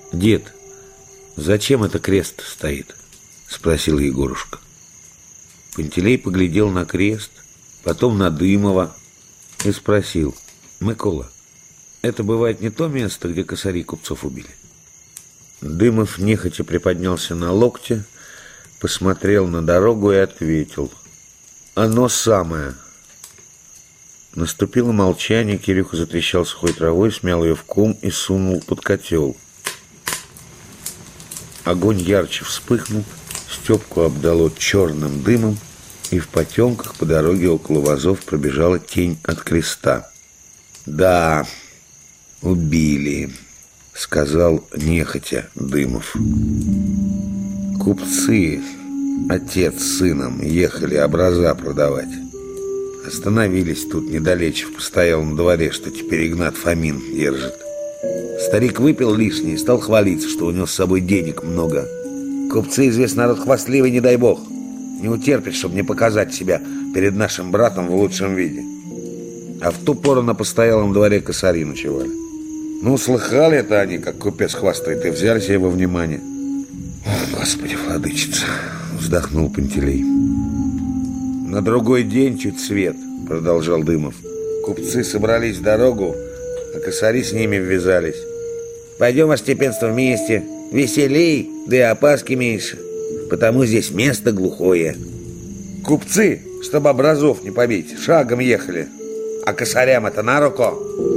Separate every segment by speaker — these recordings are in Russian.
Speaker 1: Дед, зачем это крест стоит? Спросил Егорушка. Пантелей поглядел на крест, потом на Дымова и спросил: Микола, это бывает не то место, где косари купцов убили? Дымов нехотя приподнялся на локте, посмотрел на дорогу и ответил: оно самое. Наступило молчание, Кирюха затрещал сухой травой, смял ее в ком и сунул под котел. Огонь ярче вспыхнул, Степку обдало черным дымом, и в потемках по дороге около вазов пробежала тень от креста. «Да, убили», — сказал нехотя Дымов. «Купцы, отец с сыном, ехали образа продавать. Остановились тут недалече в постоялом дворе, что теперь Игнат Фомин держит. Старик выпил лишнее и стал хвалиться, что у него с собой денег много. Купцы, известный народ хвастливый, не дай бог. Не утерпит, чтобы не показать себя перед нашим братом в лучшем виде. А в ту пору на постоялом дворе косари ночевали. Ну, слыхали это они, как купец хвастает, и взяли себе во внимание». «Господи, владычица!» — вздохнул Пантелей. «На другой день чуть свет», — продолжал Дымов. «Купцы собрались в дорогу, а косари с ними ввязались. Пойдем, ваше степенство, вместе. Веселей, да и опаски меньше, потому здесь место глухое. Купцы, чтобы образов не побить, шагом ехали, а косарям это на руку».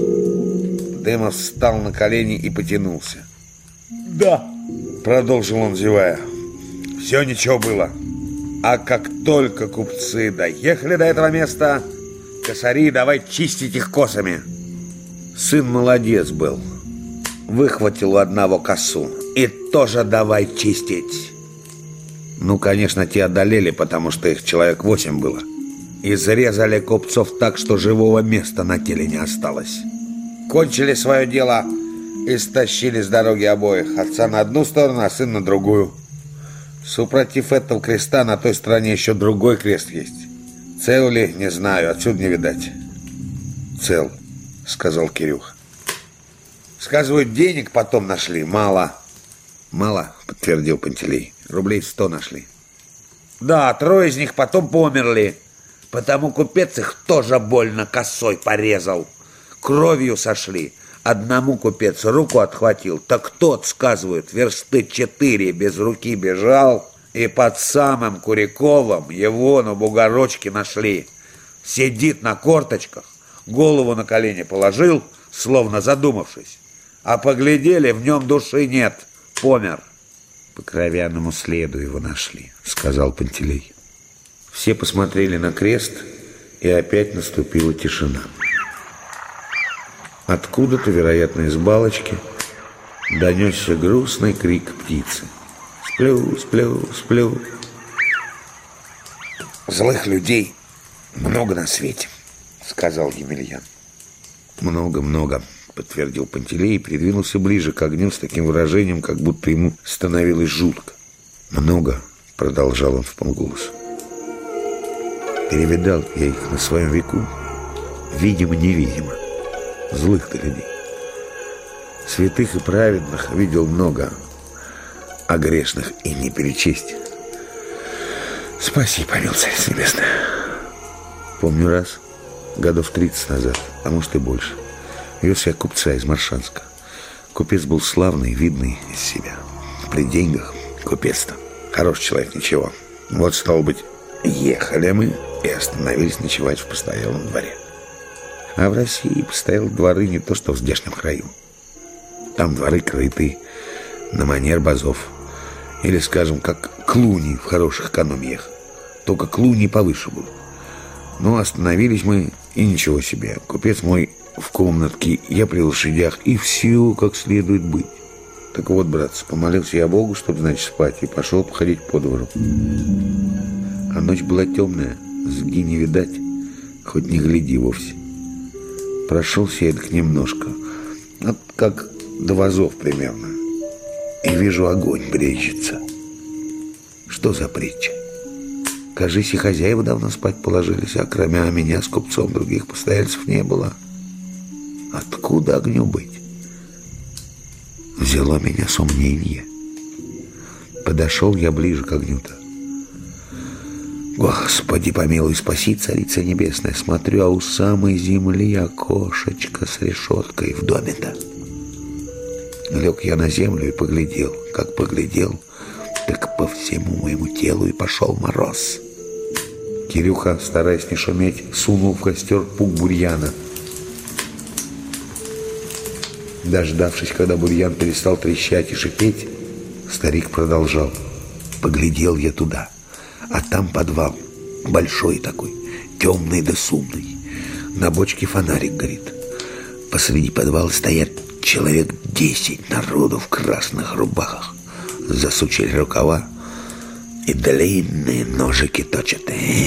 Speaker 1: Дымов встал на колени и потянулся. «Да», — продолжил он, зевая, — «все ничего было. А как только купцы доехали до этого места, косари давай чистить их косами». Сын молодец был. Выхватил у одного косу и тоже давай чистить. Ну, конечно, те одолели, потому что их человек 8 было. И зарезали купцов так, что живого места на теле не осталось. Кончили свое дело и стащили с дороги обоих. Отца на одну сторону, а сын на другую. Супротив этого креста на той стороне еще другой крест есть. Цел ли, не знаю, отсюда не видать. «Цел», — сказал Кирюха. «Сказывают, денег потом нашли. Мало». «Мало», — подтвердил Пантелей. «Рублей 100 нашли». «Да, 3 из них потом померли. Потому купец их тоже больно косой порезал. Кровью сошли. Одному купец руку отхватил, так тот, сказывают, версты 4 без руки бежал, и под самым Куряковым его на бугорочке нашли. Сидит на корточках, голову на колени положил, словно задумавшись. А поглядели, в нем души нет, помер». «По кровяному следу его нашли», — сказал Пантелей. Все посмотрели на крест, и опять наступила тишина. Откуда-то, вероятно, из балочки, донесся грустный крик птицы. «Сплю, сплю, сплю». «Злых людей много на свете», — сказал Емельян. «Много-много», — подтвердил Пантелей и придвинулся ближе к огню с таким выражением, как будто ему становилось жутко. «Много», — продолжал он вполголоса. «Перевидал я их на своем веку, видимо-невидимо. Злых-то людей. Святых и праведных видел много, а грешных и не перечесть. Спаси, помилуй, Царь Небесный». Помню раз, годов 30 назад, а может и больше, вез я купца из Маршанска. Купец был славный, видный из себя. При деньгах купец-то. Хороший человек, ничего. Вот, стало быть, ехали мы и остановились ночевать в постоялом дворе. А в России постоялые дворы не то, что в здешнем краю. Там дворы крыты на манер базов. Или, скажем, как клуни в хороших экономиях. Только клуни повыше будут. Но остановились мы, и ничего себе. Купец мой в комнатке, я при лошадях, и все как следует быть. Так вот, братцы, помолился я Богу, чтобы, значит, спать, и пошел походить по двору. А ночь была темная, сги не видать, хоть не гляди вовсе. Прошелся я так немножко, вот как до вазов примерно, и вижу, огонь бречется. Что за притча? Кажись, и хозяева давно спать положились, а кроме меня с купцом других постояльцев не было. Откуда огню быть? взяло меня сомнение. Подошел я ближе к огню-то. Господи, помилуй, спаси, Царица Небесная. Смотрю, а у самой земли окошечко с решеткой в доме-то. Лег я на землю и поглядел. Как поглядел, так по всему моему телу и пошел мороз. Кирюха, стараясь не шуметь, сунул в костер пук бурьяна. Дождавшись, когда бурьян перестал трещать и шипеть, старик продолжал. Поглядел я туда, а там подвал, большой такой, темный да сумный. На бочке фонарик горит. Посреди подвала стоят человек 10 народу в красных рубахах. Засучили рукава и длинные ножики точат.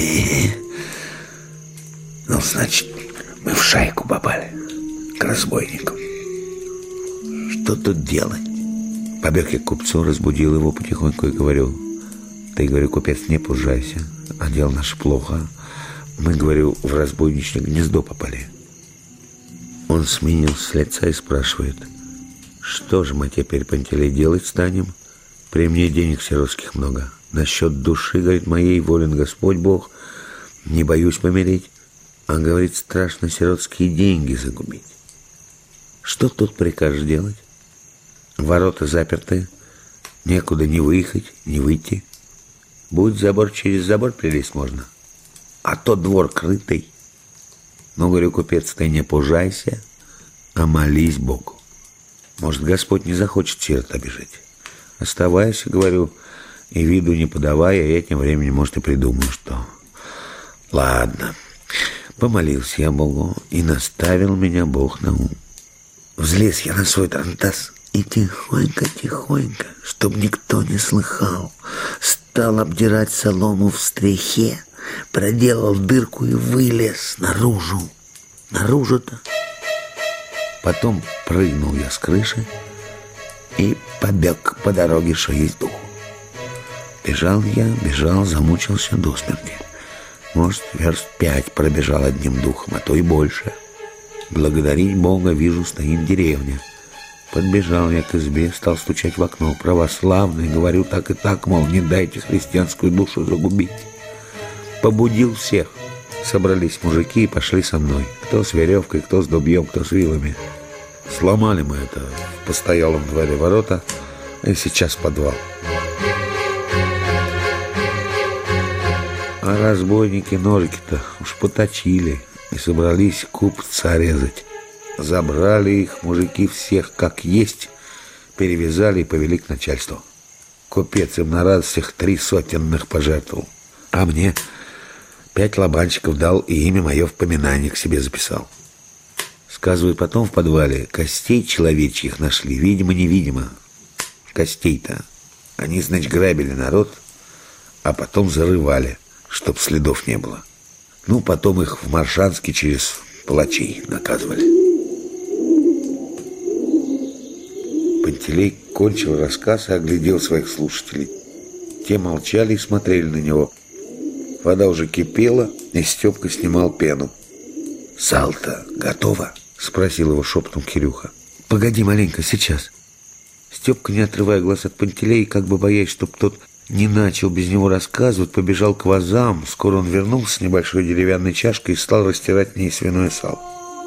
Speaker 1: Ну, значит, мы в шайку попали, к разбойникам. Что тут делать? Побег я к купцу, разбудил его потихоньку и говорю: ты, говорю, купец, не пужайся, а дело наше плохо. Мы, говорю, в разбойничье гнездо попали. Он сменил с лица и спрашивает: что же мы теперь, Пантелей, делать станем? При мне денег сиротских много. Насчет души, говорит, моей волен Господь Бог. Не боюсь помереть. А, говорит, страшно сиротские деньги загубить. Что тут прикажешь делать? Ворота заперты, некуда ни выехать, ни выйти. Будет забор, через забор прилезть можно. А то двор крытый. Ну, говорю, купец, ты не пужайся, а молись Богу. Может, Господь не захочет сирот обижать. Оставайся, говорю, и виду не подавай, а я тем временем, может, и придумаю, что. Ладно. Помолился я Богу, и наставил меня Бог на ум. Взлез я на свой тарантас и тихонько, чтоб никто не слыхал, стал обдирать солому в стрехе, проделал дырку и вылез наружу. Наружу-то. Потом прыгнул я с крыши и побег по дороге, что есть духу. Бежал, замучился до смерти. Может, верст 5 пробежал одним духом, а то и больше. Благодарить Бога, вижу, стоит деревня. Подбежал я к избе, стал стучать в окно. Православный, говорю, так и так, мол, не дайте христианскую душу загубить. Побудил всех. Собрались мужики и пошли со мной. Кто с веревкой, кто с дубьем, кто с вилами. Сломали мы это в постоялом дворе ворота, и сейчас подвал. А разбойники ножики-то уж поточили и собрались купца резать. Забрали их мужики всех как есть, перевязали и повели к начальству. Купец им на радостях 3 сотенных пожертвовал, а мне 5 лобанчиков дал и имя мое в поминание к себе записал. Сказывают, потом в подвале костей человечьих нашли, видимо-невидимо. Костей-то. Они, значит, грабили народ, а потом зарывали, чтоб следов не было. Ну, потом их в Маршанске через палачей наказывали. Пантелей кончил рассказ и оглядел своих слушателей. Те молчали и смотрели на него. Вода уже кипела, и Степка снимал пену. «Сало-то готово?» — спросил его шепотом Кирюха. «Погоди маленько, сейчас». Степка, не отрывая глаз от Пантелея, как бы боясь, чтоб тот не начал без него рассказывать, побежал к вазам. Скоро он вернулся с небольшой деревянной чашкой и стал растирать в ней свиное сало.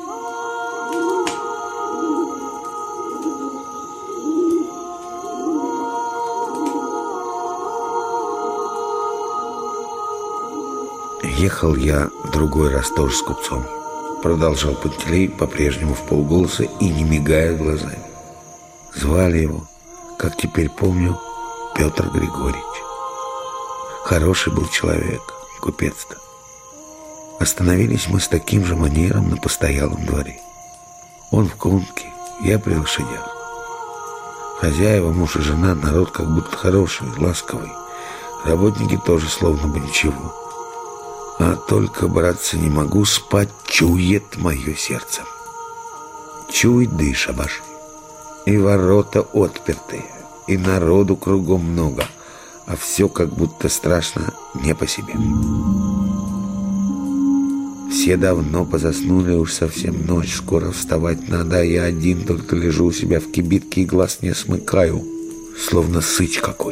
Speaker 1: Ехал я другой раз тоже с купцом. Продолжал Пантелей по-прежнему вполголоса и не мигая глазами. Звали его, как теперь помню, Петр Григорьевич. Хороший был человек, купец-то. Остановились мы с таким же манером на постоялом дворе. Он в конке, я при лошадях. Хозяева, муж и жена, народ как будто хороший, ласковый. Работники тоже словно бы ничего. А только, братцы, не могу спать, чует мое сердце. Чует, да и шабаш. И ворота отперты, и народу кругом много, а все как будто страшно не по себе. Все давно позаснули, уж совсем ночь, скоро вставать надо, а я один только лежу у себя в кибитке и глаз не смыкаю, словно сыч какой.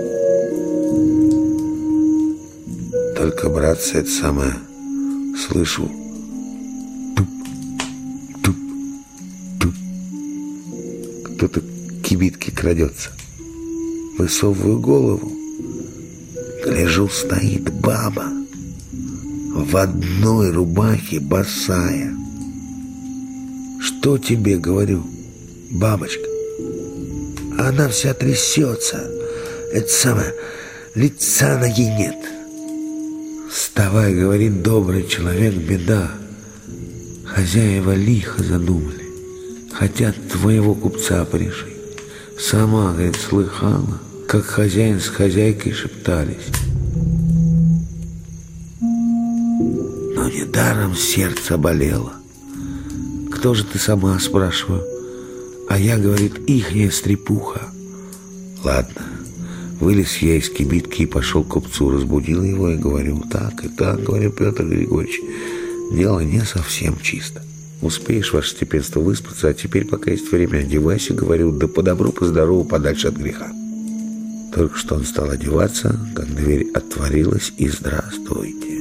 Speaker 1: Только, братцы, это самое, слышу, туп. Кто-то к кибитке крадется. Высовываю голову, гляжу, стоит баба в одной рубахе, босая. Что тебе, говорю, бабочка? Она вся трясется. Это самое, лица на ей нет. Вставай, говорит, добрый человек, беда. Хозяева лихо задумали. Хотят твоего купца пришить. Сама, говорит, слыхала, как хозяин с хозяйкой шептались. Но недаром сердце болело. Кто же ты сама, спрашиваю? А я, говорит, ихняя стрепуха. Ладно, вылез я из кибитки и пошел к купцу, разбудил его и говорю, так и так, говорю, Петр Григорьевич, дело не совсем чисто. Успеешь, ваше степенство, выспаться, а теперь, пока есть время, одевайся, говорю, да по добру, по здорову, подальше от греха. Только что он стал одеваться, как дверь отворилась, и здравствуйте.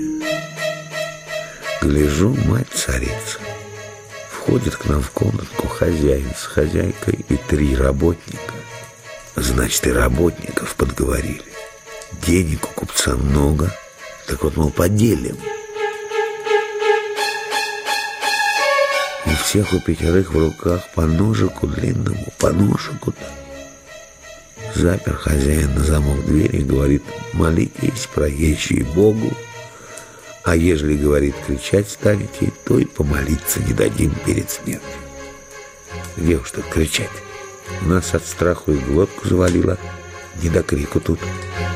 Speaker 1: Гляжу, мать-царица. Входит к нам в комнатку хозяин с хозяйкой и 3 работника. Значит, и работников подговорили. Денег у купца много, так вот, мол, поделим. У всех у 5 в руках по ножику длинному, по ножику. Запер хозяин на замок двери и говорит, молитесь, проезжие Богу, а ежели, говорит, кричать станете, то и помолиться не дадим перед смертью. Где уж тут кричать? У нас от страху и глотку завалило, не до крику тут.